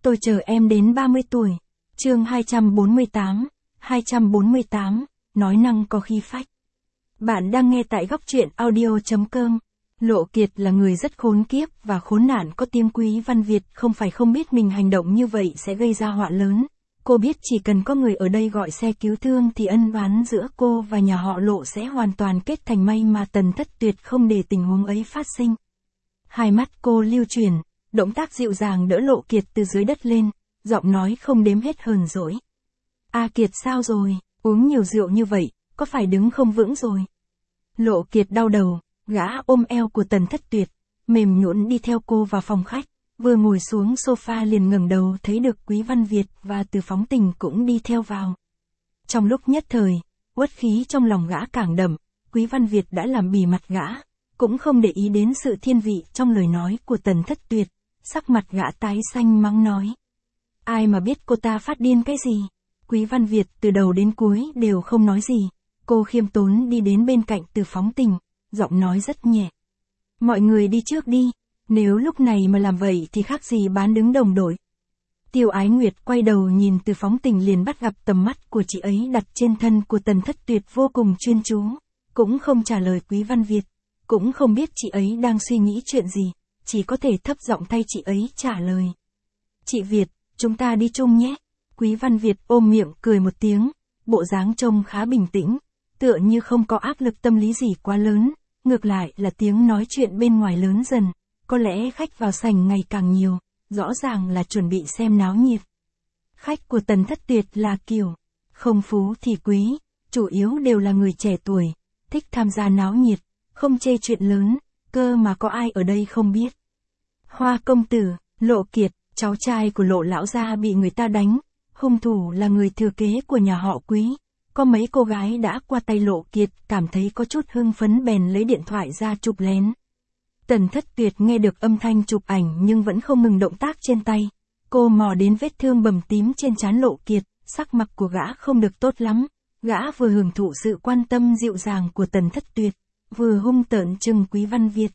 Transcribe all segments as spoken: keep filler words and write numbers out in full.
Tôi chờ em đến ba mươi tuổi. Chương hai trăm bốn mươi tám, hai trăm bốn mươi tám, nói năng có khí phách. Bạn đang nghe tại góc truyện audio chấm com. Lộ Kiệt là người rất khốn kiếp và khốn nạn có tiếng Quý Văn Việt không phải không biết mình hành động như vậy sẽ gây ra họa lớn. Cô biết chỉ cần có người ở đây gọi xe cứu thương thì ân oán giữa cô và nhà họ Lộ sẽ hoàn toàn kết thành mây mà Tần Thất Tuyệt không để tình huống ấy phát sinh. Hai mắt cô lưu chuyển, động tác dịu dàng đỡ Lộ Kiệt từ dưới đất lên, giọng nói không đếm hết hờn dỗi. A Kiệt sao rồi, uống nhiều rượu như vậy, có phải đứng không vững rồi? Lộ Kiệt đau đầu, gã ôm eo của Tần Thất Tuyệt, mềm nhũn đi theo cô vào phòng khách, vừa ngồi xuống sofa liền ngẩng đầu thấy được Quý Văn Việt và Từ Phóng Tình cũng đi theo vào. Trong lúc nhất thời, uất khí trong lòng gã càng đậm, Quý Văn Việt đã làm bì mặt gã, cũng không để ý đến sự thiên vị trong lời nói của Tần Thất Tuyệt, sắc mặt gã tái xanh mắng nói. Ai mà biết cô ta phát điên cái gì? Quý Văn Việt từ đầu đến cuối đều không nói gì, cô khiêm tốn đi đến bên cạnh Từ Phóng Tình, giọng nói rất nhẹ. Mọi người đi trước đi, nếu lúc này mà làm vậy thì khác gì bán đứng đồng đội. Tiêu Ái Nguyệt quay đầu nhìn Từ Phóng Tình liền bắt gặp tầm mắt của chị ấy đặt trên thân của Tần Thất Tuyệt vô cùng chuyên chú, cũng không trả lời Quý Văn Việt, cũng không biết chị ấy đang suy nghĩ chuyện gì, chỉ có thể thấp giọng thay chị ấy trả lời. Chị Việt, chúng ta đi chung nhé. Quý Văn Việt ôm miệng cười một tiếng, bộ dáng trông khá bình tĩnh, tựa như không có áp lực tâm lý gì quá lớn, ngược lại là tiếng nói chuyện bên ngoài lớn dần, có lẽ khách vào sảnh ngày càng nhiều, rõ ràng là chuẩn bị xem náo nhiệt. Khách của Tần Thất Tuyệt là kiểu, không phú thì quý, chủ yếu đều là người trẻ tuổi, thích tham gia náo nhiệt, không chê chuyện lớn, cơ mà có ai ở đây không biết. Hoa công tử, Lộ Kiệt, cháu trai của Lộ lão gia bị người ta đánh, hung thủ là người thừa kế của nhà họ Quý. Có mấy cô gái đã qua tay Lộ Kiệt cảm thấy có chút hưng phấn bèn lấy điện thoại ra chụp lén. Tần Thất Tuyệt nghe được âm thanh chụp ảnh nhưng vẫn không ngừng động tác trên tay. Cô mò đến vết thương bầm tím trên trán Lộ Kiệt, sắc mặt của gã không được tốt lắm. Gã vừa hưởng thụ sự quan tâm dịu dàng của Tần Thất Tuyệt, vừa hung tợn trừng Quý Văn Việt.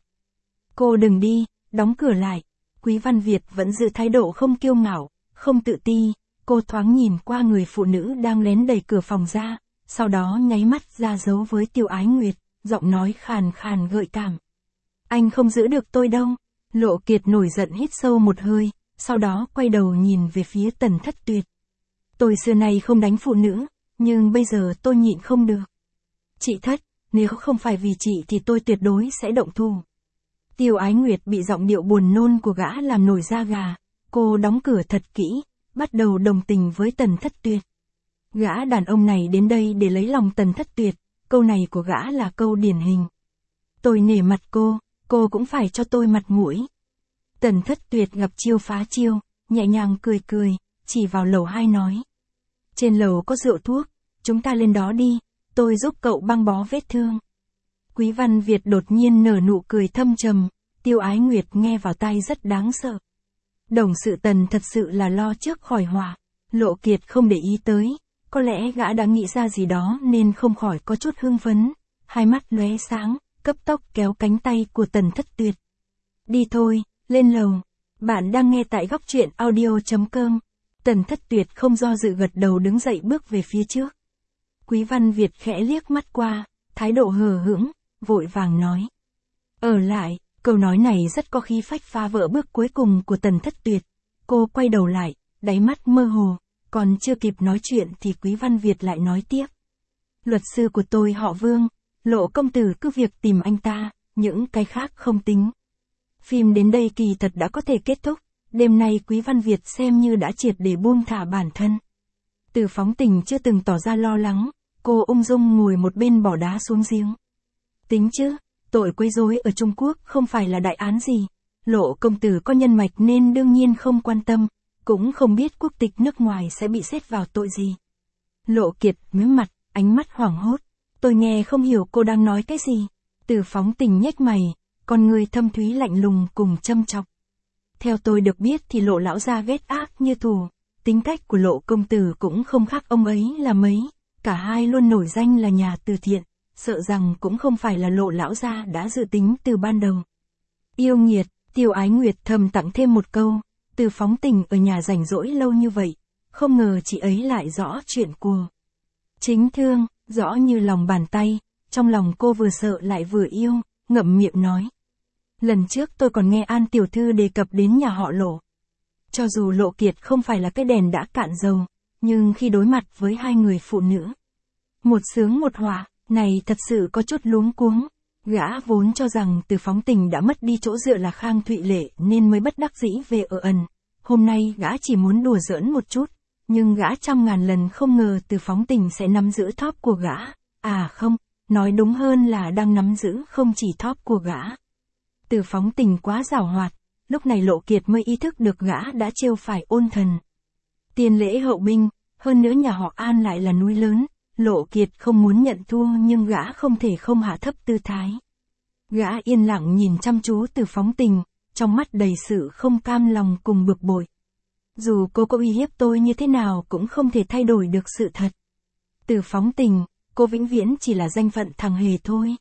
Cô đừng đi, đóng cửa lại. Quý Văn Việt vẫn giữ thái độ không kiêu ngạo, không tự ti. Cô thoáng nhìn qua người phụ nữ đang lén đẩy cửa phòng ra, sau đó nháy mắt ra dấu với Tiêu Ái Nguyệt, giọng nói khàn khàn gợi cảm. Anh không giữ được tôi đâu. Lộ Kiệt nổi giận hít sâu một hơi, sau đó quay đầu nhìn về phía Tần Thất Tuyệt. Tôi xưa nay không đánh phụ nữ, nhưng bây giờ tôi nhịn không được. Chị Thất, nếu không phải vì chị thì tôi tuyệt đối sẽ động thủ. Tiêu Ái Nguyệt bị giọng điệu buồn nôn của gã làm nổi da gà, cô đóng cửa thật kỹ, bắt đầu đồng tình với Tần Thất Tuyệt. Gã đàn ông này đến đây để lấy lòng Tần Thất Tuyệt, câu này của gã là câu điển hình. Tôi nể mặt cô, cô cũng phải cho tôi mặt mũi. Tần Thất Tuyệt gặp chiêu phá chiêu, nhẹ nhàng cười cười, chỉ vào lầu hai nói. Trên lầu có rượu thuốc, chúng ta lên đó đi, tôi giúp cậu băng bó vết thương. Quý Văn Việt đột nhiên nở nụ cười thâm trầm, Tiêu Ái Nguyệt nghe vào tai rất đáng sợ. Đồng sự Tần thật sự là lo trước khỏi họa, Lộ Kiệt không để ý tới, có lẽ gã đã nghĩ ra gì đó nên không khỏi có chút hưng phấn, hai mắt lóe sáng, cấp tốc kéo cánh tay của Tần Thất Tuyệt. Đi thôi, lên lầu. Bạn đang nghe tại góc truyện audio chấm com. Tần Thất Tuyệt không do dự gật đầu đứng dậy bước về phía trước. Quý Văn Việt khẽ liếc mắt qua, thái độ hờ hững, vội vàng nói. Ở lại, câu nói này rất có khí phách phá vỡ bước cuối cùng của Tần Thất Tuyệt. Cô quay đầu lại, đáy mắt mơ hồ, còn chưa kịp nói chuyện thì Quý Văn Việt lại nói tiếp. Luật sư của tôi họ Vương, Lộ công tử cứ việc tìm anh ta, những cái khác không tính. Phim đến đây kỳ thật đã có thể kết thúc, đêm nay Quý Văn Việt xem như đã triệt để buông thả bản thân. Từ Phóng Tình chưa từng tỏ ra lo lắng, cô ung dung ngồi một bên bỏ đá xuống giếng. Tính chứ, tội quấy rối ở Trung Quốc không phải là đại án gì, Lộ công tử có nhân mạch nên đương nhiên không quan tâm, cũng không biết quốc tịch nước ngoài sẽ bị xét vào tội gì. Lộ Kiệt mím mặt, ánh mắt hoảng hốt, tôi nghe không hiểu cô đang nói cái gì. Từ Phóng Tình nhếch mày, con người thâm thúy lạnh lùng cùng châm chọc. Theo tôi được biết thì Lộ lão gia ghét ác như thù, tính cách của Lộ công tử cũng không khác ông ấy là mấy, cả hai luôn nổi danh là nhà từ thiện, sợ rằng cũng không phải là Lộ lão gia đã dự tính từ ban đầu. Yêu nghiệt, Tiêu Ái Nguyệt thầm tặng thêm một câu, Từ Phóng Tình ở nhà rảnh rỗi lâu như vậy, không ngờ chị ấy lại rõ chuyện của Chính Thương, rõ như lòng bàn tay, trong lòng cô vừa sợ lại vừa yêu, ngậm miệng nói. Lần trước tôi còn nghe An tiểu thư đề cập đến nhà họ Lộ. Cho dù Lộ Kiệt không phải là cái đèn đã cạn dầu, nhưng khi đối mặt với hai người phụ nữ, một sướng một họa, này thật sự có chút luống cuống. Gã vốn cho rằng Từ Phóng Tình đã mất đi chỗ dựa là Khang Thụy Lệ nên mới bất đắc dĩ về ở ẩn. Hôm nay gã chỉ muốn đùa giỡn một chút, nhưng gã trăm ngàn lần không ngờ Từ Phóng Tình sẽ nắm giữ thóp của gã. À không, nói đúng hơn là đang nắm giữ không chỉ thóp của gã. Từ Phóng Tình quá giảo hoạt, lúc này Lộ Kiệt mới ý thức được gã đã trêu phải Ôn Thần. Tiền lễ hậu binh, hơn nữa nhà họ An lại là núi lớn, Lộ Kiệt không muốn nhận thua nhưng gã không thể không hạ thấp tư thái. Gã yên lặng nhìn chăm chú Từ Phóng Tình, trong mắt đầy sự không cam lòng cùng bực bội. Dù cô có uy hiếp tôi như thế nào cũng không thể thay đổi được sự thật. Từ Phóng Tình, cô vĩnh viễn chỉ là danh phận thằng hề thôi.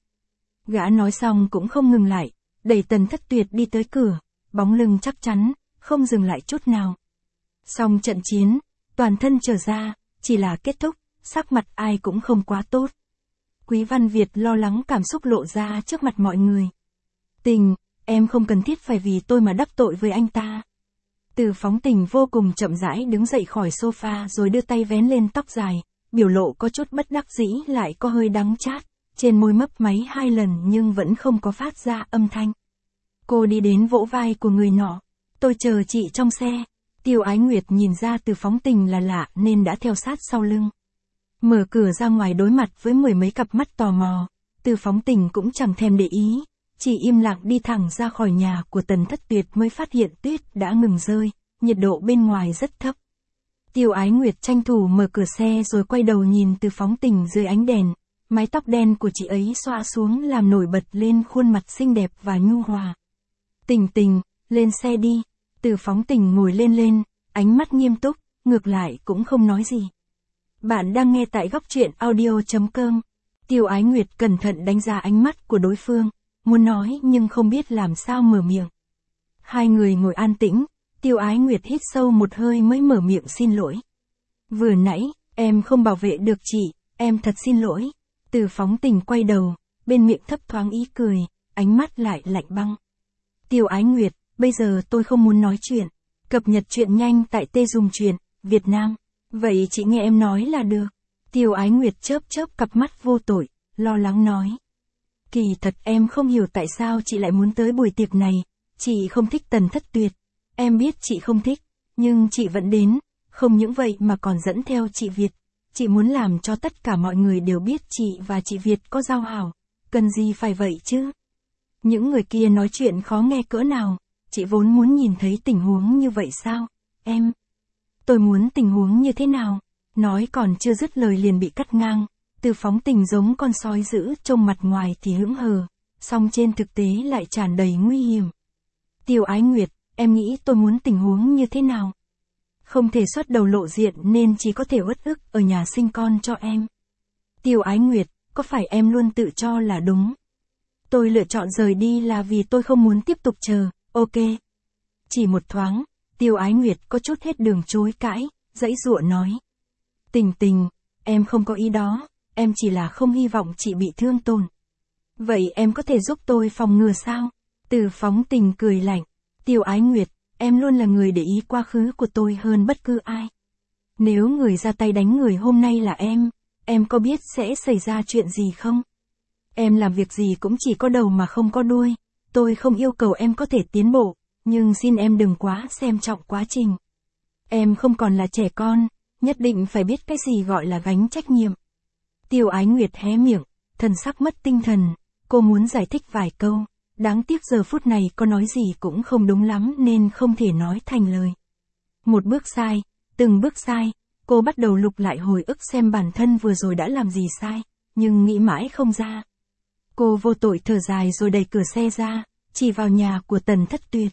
Gã nói xong cũng không ngừng lại, đẩy Tần Thất Tuyệt đi tới cửa, bóng lưng chắc chắn, không dừng lại chút nào. Xong trận chiến, toàn thân trở ra, chỉ là kết thúc, sắc mặt ai cũng không quá tốt. Quý Văn Việt lo lắng cảm xúc lộ ra trước mặt mọi người. Tình, em không cần thiết phải vì tôi mà đắc tội với anh ta. Từ Phóng Tình vô cùng chậm rãi đứng dậy khỏi sofa rồi đưa tay vén lên tóc dài, biểu lộ có chút bất đắc dĩ lại có hơi đắng chát, trên môi mấp máy hai lần nhưng vẫn không có phát ra âm thanh. Cô đi đến vỗ vai của người nọ. Tôi chờ chị trong xe. Tiêu Ái Nguyệt nhìn ra Từ Phóng Tình là lạ nên đã theo sát sau lưng. Mở cửa ra ngoài đối mặt với mười mấy cặp mắt tò mò, Từ Phóng Tình cũng chẳng thèm để ý, chỉ im lặng đi thẳng ra khỏi nhà của Tần Thất Tuyệt mới phát hiện tuyết đã ngừng rơi, nhiệt độ bên ngoài rất thấp. Tiêu Ái Nguyệt tranh thủ mở cửa xe rồi quay đầu nhìn Từ Phóng Tình dưới ánh đèn, mái tóc đen của chị ấy xõa xuống làm nổi bật lên khuôn mặt xinh đẹp và nhu hòa. Tình Tình, lên xe đi. Từ Phóng Tình ngồi lên lên, ánh mắt nghiêm túc, ngược lại cũng không nói gì. Bạn đang nghe tại góc truyện audio chấm com. Tiêu Ái Nguyệt cẩn thận đánh giá ánh mắt của đối phương, muốn nói nhưng không biết làm sao mở miệng. Hai người ngồi an tĩnh, Tiêu Ái Nguyệt hít sâu một hơi mới mở miệng xin lỗi. Vừa nãy, em không bảo vệ được chị, em thật xin lỗi. Từ Phóng Tình quay đầu, bên miệng thấp thoáng ý cười, ánh mắt lại lạnh băng. Tiêu Ái Nguyệt, bây giờ tôi không muốn nói chuyện. Cập nhật chuyện nhanh tại Tê Dùng Truyện, Việt Nam. Vậy chị nghe em nói là được. Tiêu Ái Nguyệt chớp chớp cặp mắt vô tội, lo lắng nói. Kỳ thật em không hiểu tại sao chị lại muốn tới buổi tiệc này. Chị không thích Tần Thất Tuyệt. Em biết chị không thích, nhưng chị vẫn đến. Không những vậy mà còn dẫn theo chị Việt. Chị muốn làm cho tất cả mọi người đều biết chị và chị Việt có giao hảo. Cần gì phải vậy chứ? Những người kia nói chuyện khó nghe cỡ nào. Chị vốn muốn nhìn thấy tình huống như vậy sao? Em. Tôi muốn tình huống như thế nào? Nói còn chưa dứt lời liền bị cắt ngang. Từ Phóng Tình giống con sói dữ, trông mặt ngoài thì hững hờ, song trên thực tế lại tràn đầy nguy hiểm. Tiêu Ái Nguyệt, em nghĩ tôi muốn tình huống như thế nào? Không thể xuất đầu lộ diện nên chỉ có thể uất ức ở nhà sinh con cho em. Tiêu Ái Nguyệt, có phải em luôn tự cho là đúng? Tôi lựa chọn rời đi là vì tôi không muốn tiếp tục chờ, ok. Chỉ một thoáng, Tiêu Ái Nguyệt có chút hết đường chối cãi, giãy giụa nói. Tình Tình, em không có ý đó, em chỉ là không hy vọng chị bị thương tổn. Vậy em có thể giúp tôi phòng ngừa sao? Từ Phóng Tình cười lạnh. Tiêu Ái Nguyệt, em luôn là người để ý quá khứ của tôi hơn bất cứ ai. Nếu người ra tay đánh người hôm nay là em, em có biết sẽ xảy ra chuyện gì không? Em làm việc gì cũng chỉ có đầu mà không có đuôi. Tôi không yêu cầu em có thể tiến bộ, nhưng xin em đừng quá xem trọng quá trình. Em không còn là trẻ con, nhất định phải biết cái gì gọi là gánh trách nhiệm. Tiêu Ái Nguyệt hé miệng, thần sắc mất tinh thần, cô muốn giải thích vài câu, đáng tiếc giờ phút này có nói gì cũng không đúng lắm nên không thể nói thành lời. Một bước sai, từng bước sai, cô bắt đầu lục lại hồi ức xem bản thân vừa rồi đã làm gì sai, nhưng nghĩ mãi không ra. Cô vô tội thở dài rồi đẩy cửa xe ra, chỉ vào nhà của Tần Thất Tuyệt.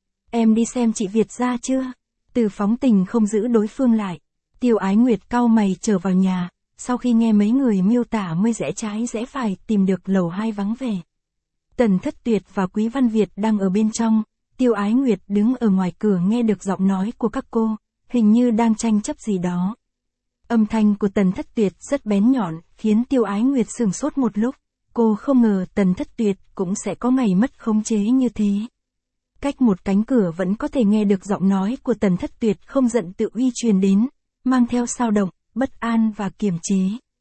Em đi xem chị Việt ra chưa? Từ Phóng Tình không giữ đối phương lại. Tiêu Ái Nguyệt cau mày trở vào nhà, sau khi nghe mấy người miêu tả mới rẽ trái rẽ phải tìm được lầu hai vắng vẻ. Tần Thất Tuyệt và Quý Văn Việt đang ở bên trong, Tiêu Ái Nguyệt đứng ở ngoài cửa nghe được giọng nói của các cô, hình như đang tranh chấp gì đó. Âm thanh của Tần Thất Tuyệt rất bén nhọn, khiến Tiêu Ái Nguyệt sửng sốt một lúc. Cô không ngờ Tần Thất Tuyệt cũng sẽ có ngày mất khống chế như thế. Cách một cánh cửa vẫn có thể nghe được giọng nói của Tần Thất Tuyệt không giận tự uy truyền đến, mang theo xao động, bất an và kiềm chế.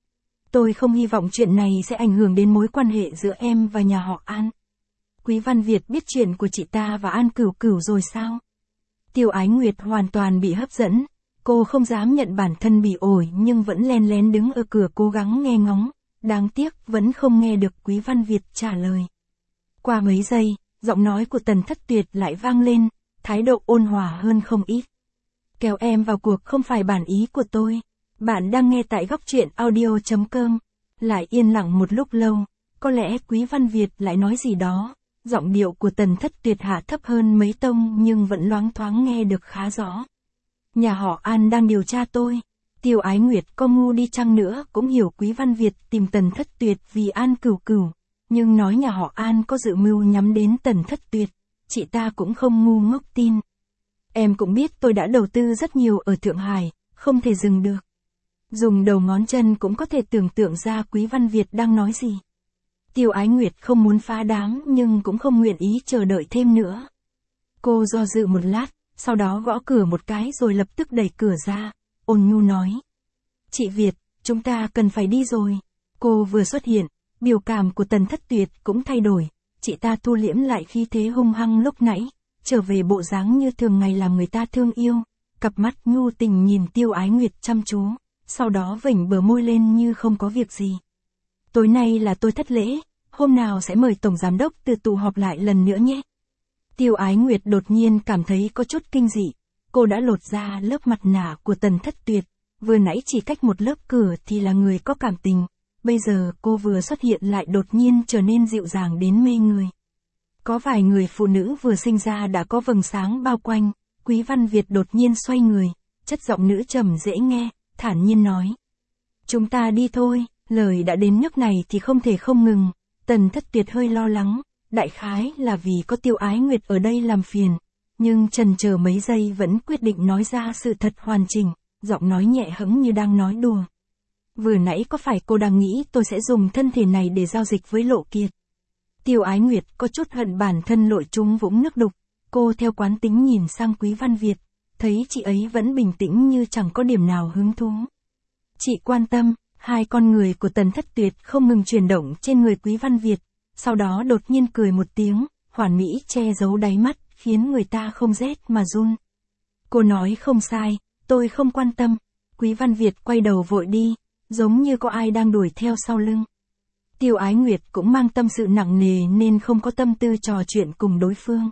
Tôi không hy vọng chuyện này sẽ ảnh hưởng đến mối quan hệ giữa em và nhà họ An. Quý Văn Việt biết chuyện của chị ta và An Cửu Cửu rồi sao? Tiêu Ái Nguyệt hoàn toàn bị hấp dẫn. Cô không dám nhận bản thân bị ổi nhưng vẫn len lén đứng ở cửa cố gắng nghe ngóng. Đáng tiếc vẫn không nghe được Quý Văn Việt trả lời. Qua mấy giây, giọng nói của Tần Thất Tuyệt lại vang lên, thái độ ôn hòa hơn không ít. Kéo em vào cuộc không phải bản ý của tôi. Bạn đang nghe tại góc truyện audio chấm com. Lại yên lặng một lúc lâu, có lẽ Quý Văn Việt lại nói gì đó. Giọng điệu của Tần Thất Tuyệt hạ thấp hơn mấy tông nhưng vẫn loáng thoáng nghe được khá rõ. Nhà họ An đang điều tra tôi. Tiêu Ái Nguyệt có ngu đi chăng nữa cũng hiểu Quý Văn Việt tìm Tần Thất Tuyệt vì An Cửu Cửu. Nhưng nói nhà họ An có dự mưu nhắm đến Tần Thất Tuyệt, chị ta cũng không ngu ngốc tin. Em cũng biết tôi đã đầu tư rất nhiều ở Thượng Hải, không thể dừng được. Dùng đầu ngón chân cũng có thể tưởng tượng ra Quý Văn Việt đang nói gì. Tiêu Ái Nguyệt không muốn phá đám nhưng cũng không nguyện ý chờ đợi thêm nữa. Cô do dự một lát, sau đó gõ cửa một cái rồi lập tức đẩy cửa ra, ôn nhu nói. Chị Việt, chúng ta cần phải đi rồi. Cô vừa xuất hiện, biểu cảm của Tần Thất Tuyệt cũng thay đổi, chị ta thu liễm lại khí thế hung hăng lúc nãy, trở về bộ dáng như thường ngày làm người ta thương yêu, cặp mắt nhu tình nhìn Tiêu Ái Nguyệt chăm chú, sau đó vểnh bờ môi lên như không có việc gì. Tối nay là tôi thất lễ, hôm nào sẽ mời Tổng Giám Đốc từ tụ họp lại lần nữa nhé. Tiêu Ái Nguyệt đột nhiên cảm thấy có chút kinh dị, cô đã lột ra lớp mặt nạ của Tần Thất Tuyệt, vừa nãy chỉ cách một lớp cửa thì là người có cảm tình, bây giờ cô vừa xuất hiện lại đột nhiên trở nên dịu dàng đến mê người. Có vài người phụ nữ vừa sinh ra đã có vầng sáng bao quanh, Quý Văn Việt đột nhiên xoay người, chất giọng nữ trầm dễ nghe, thản nhiên nói. Chúng ta đi thôi, lời đã đến nước này thì không thể không ngừng. Tần Thất Tuyệt hơi lo lắng, đại khái là vì có Tiêu Ái Nguyệt ở đây làm phiền, nhưng chần chờ mấy giây vẫn quyết định nói ra sự thật hoàn chỉnh, giọng nói nhẹ hững như đang nói đùa. Vừa nãy có phải cô đang nghĩ tôi sẽ dùng thân thể này để giao dịch với Lộ Kiệt? Tiêu Ái Nguyệt có chút hận bản thân lội trúng vũng nước đục, cô theo quán tính nhìn sang Quý Văn Việt, thấy chị ấy vẫn bình tĩnh như chẳng có điểm nào hứng thú. Chị quan tâm. Hai con người của Tần Thất Tuyệt không ngừng chuyển động trên người Quý Văn Việt, sau đó đột nhiên cười một tiếng, hoàn mỹ che giấu đáy mắt, khiến người ta không rét mà run. Cô nói không sai, tôi không quan tâm. Quý Văn Việt quay đầu vội đi, giống như có ai đang đuổi theo sau lưng. Tiêu Ái Nguyệt cũng mang tâm sự nặng nề nên không có tâm tư trò chuyện cùng đối phương.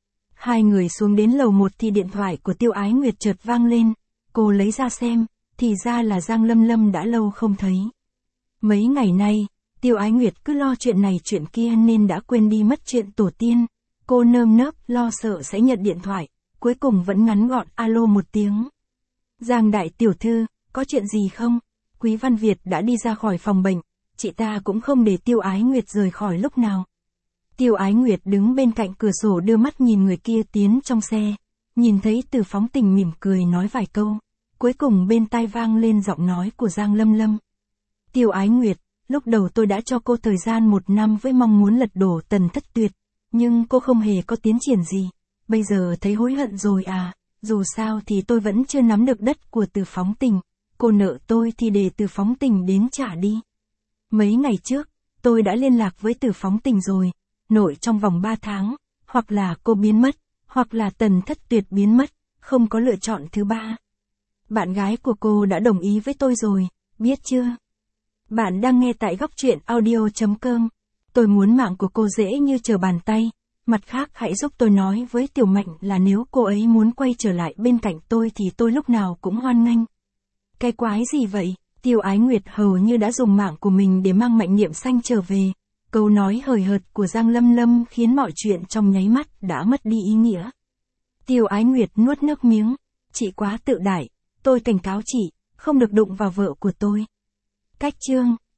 Hai người xuống đến lầu một thì điện thoại của Tiêu Ái Nguyệt chợt vang lên, cô lấy ra xem. Thì ra là Giang Lâm Lâm đã lâu không thấy. Mấy ngày nay, Tiêu Ái Nguyệt cứ lo chuyện này chuyện kia nên đã quên đi mất chuyện tổ tiên. Cô nơm nớp lo sợ sẽ nhận điện thoại, cuối cùng vẫn ngắn gọn alo một tiếng. Giang đại tiểu thư, có chuyện gì không? Quý Văn Việt đã đi ra khỏi phòng bệnh, chị ta cũng không để Tiêu Ái Nguyệt rời khỏi lúc nào. Tiêu Ái Nguyệt đứng bên cạnh cửa sổ đưa mắt nhìn người kia tiến trong xe, nhìn thấy Từ Phóng Tình mỉm cười nói vài câu. Cuối cùng bên tai vang lên giọng nói của Giang Lâm Lâm. Tiêu Ái Nguyệt, lúc đầu tôi đã cho cô thời gian một năm với mong muốn lật đổ Tần Thất Tuyệt, nhưng cô không hề có tiến triển gì, bây giờ thấy hối hận rồi à, dù sao thì tôi vẫn chưa nắm được đất của Từ Phóng Tình, cô nợ tôi thì để Từ Phóng Tình đến trả đi. Mấy ngày trước, tôi đã liên lạc với Từ Phóng Tình rồi, nội trong vòng ba tháng, hoặc là cô biến mất, hoặc là Tần Thất Tuyệt biến mất, không có lựa chọn thứ ba. Bạn gái của cô đã đồng ý với tôi rồi, biết chưa? Bạn đang nghe tại góc truyện audio chấm com. Tôi muốn mạng của cô dễ như trở bàn tay. Mặt khác hãy giúp tôi nói với Tiểu Mạnh là nếu cô ấy muốn quay trở lại bên cạnh tôi thì tôi lúc nào cũng hoan nghênh. Cái quái gì vậy? Tiêu Ái Nguyệt hầu như đã dùng mạng của mình để mang Mạnh Niệm Xanh trở về. Câu nói hời hợt của Giang Lâm Lâm khiến mọi chuyện trong nháy mắt đã mất đi ý nghĩa. Tiêu Ái Nguyệt nuốt nước miếng. Chị quá tự đại. Tôi cảnh cáo chị, không được đụng vào vợ của tôi. Cách chương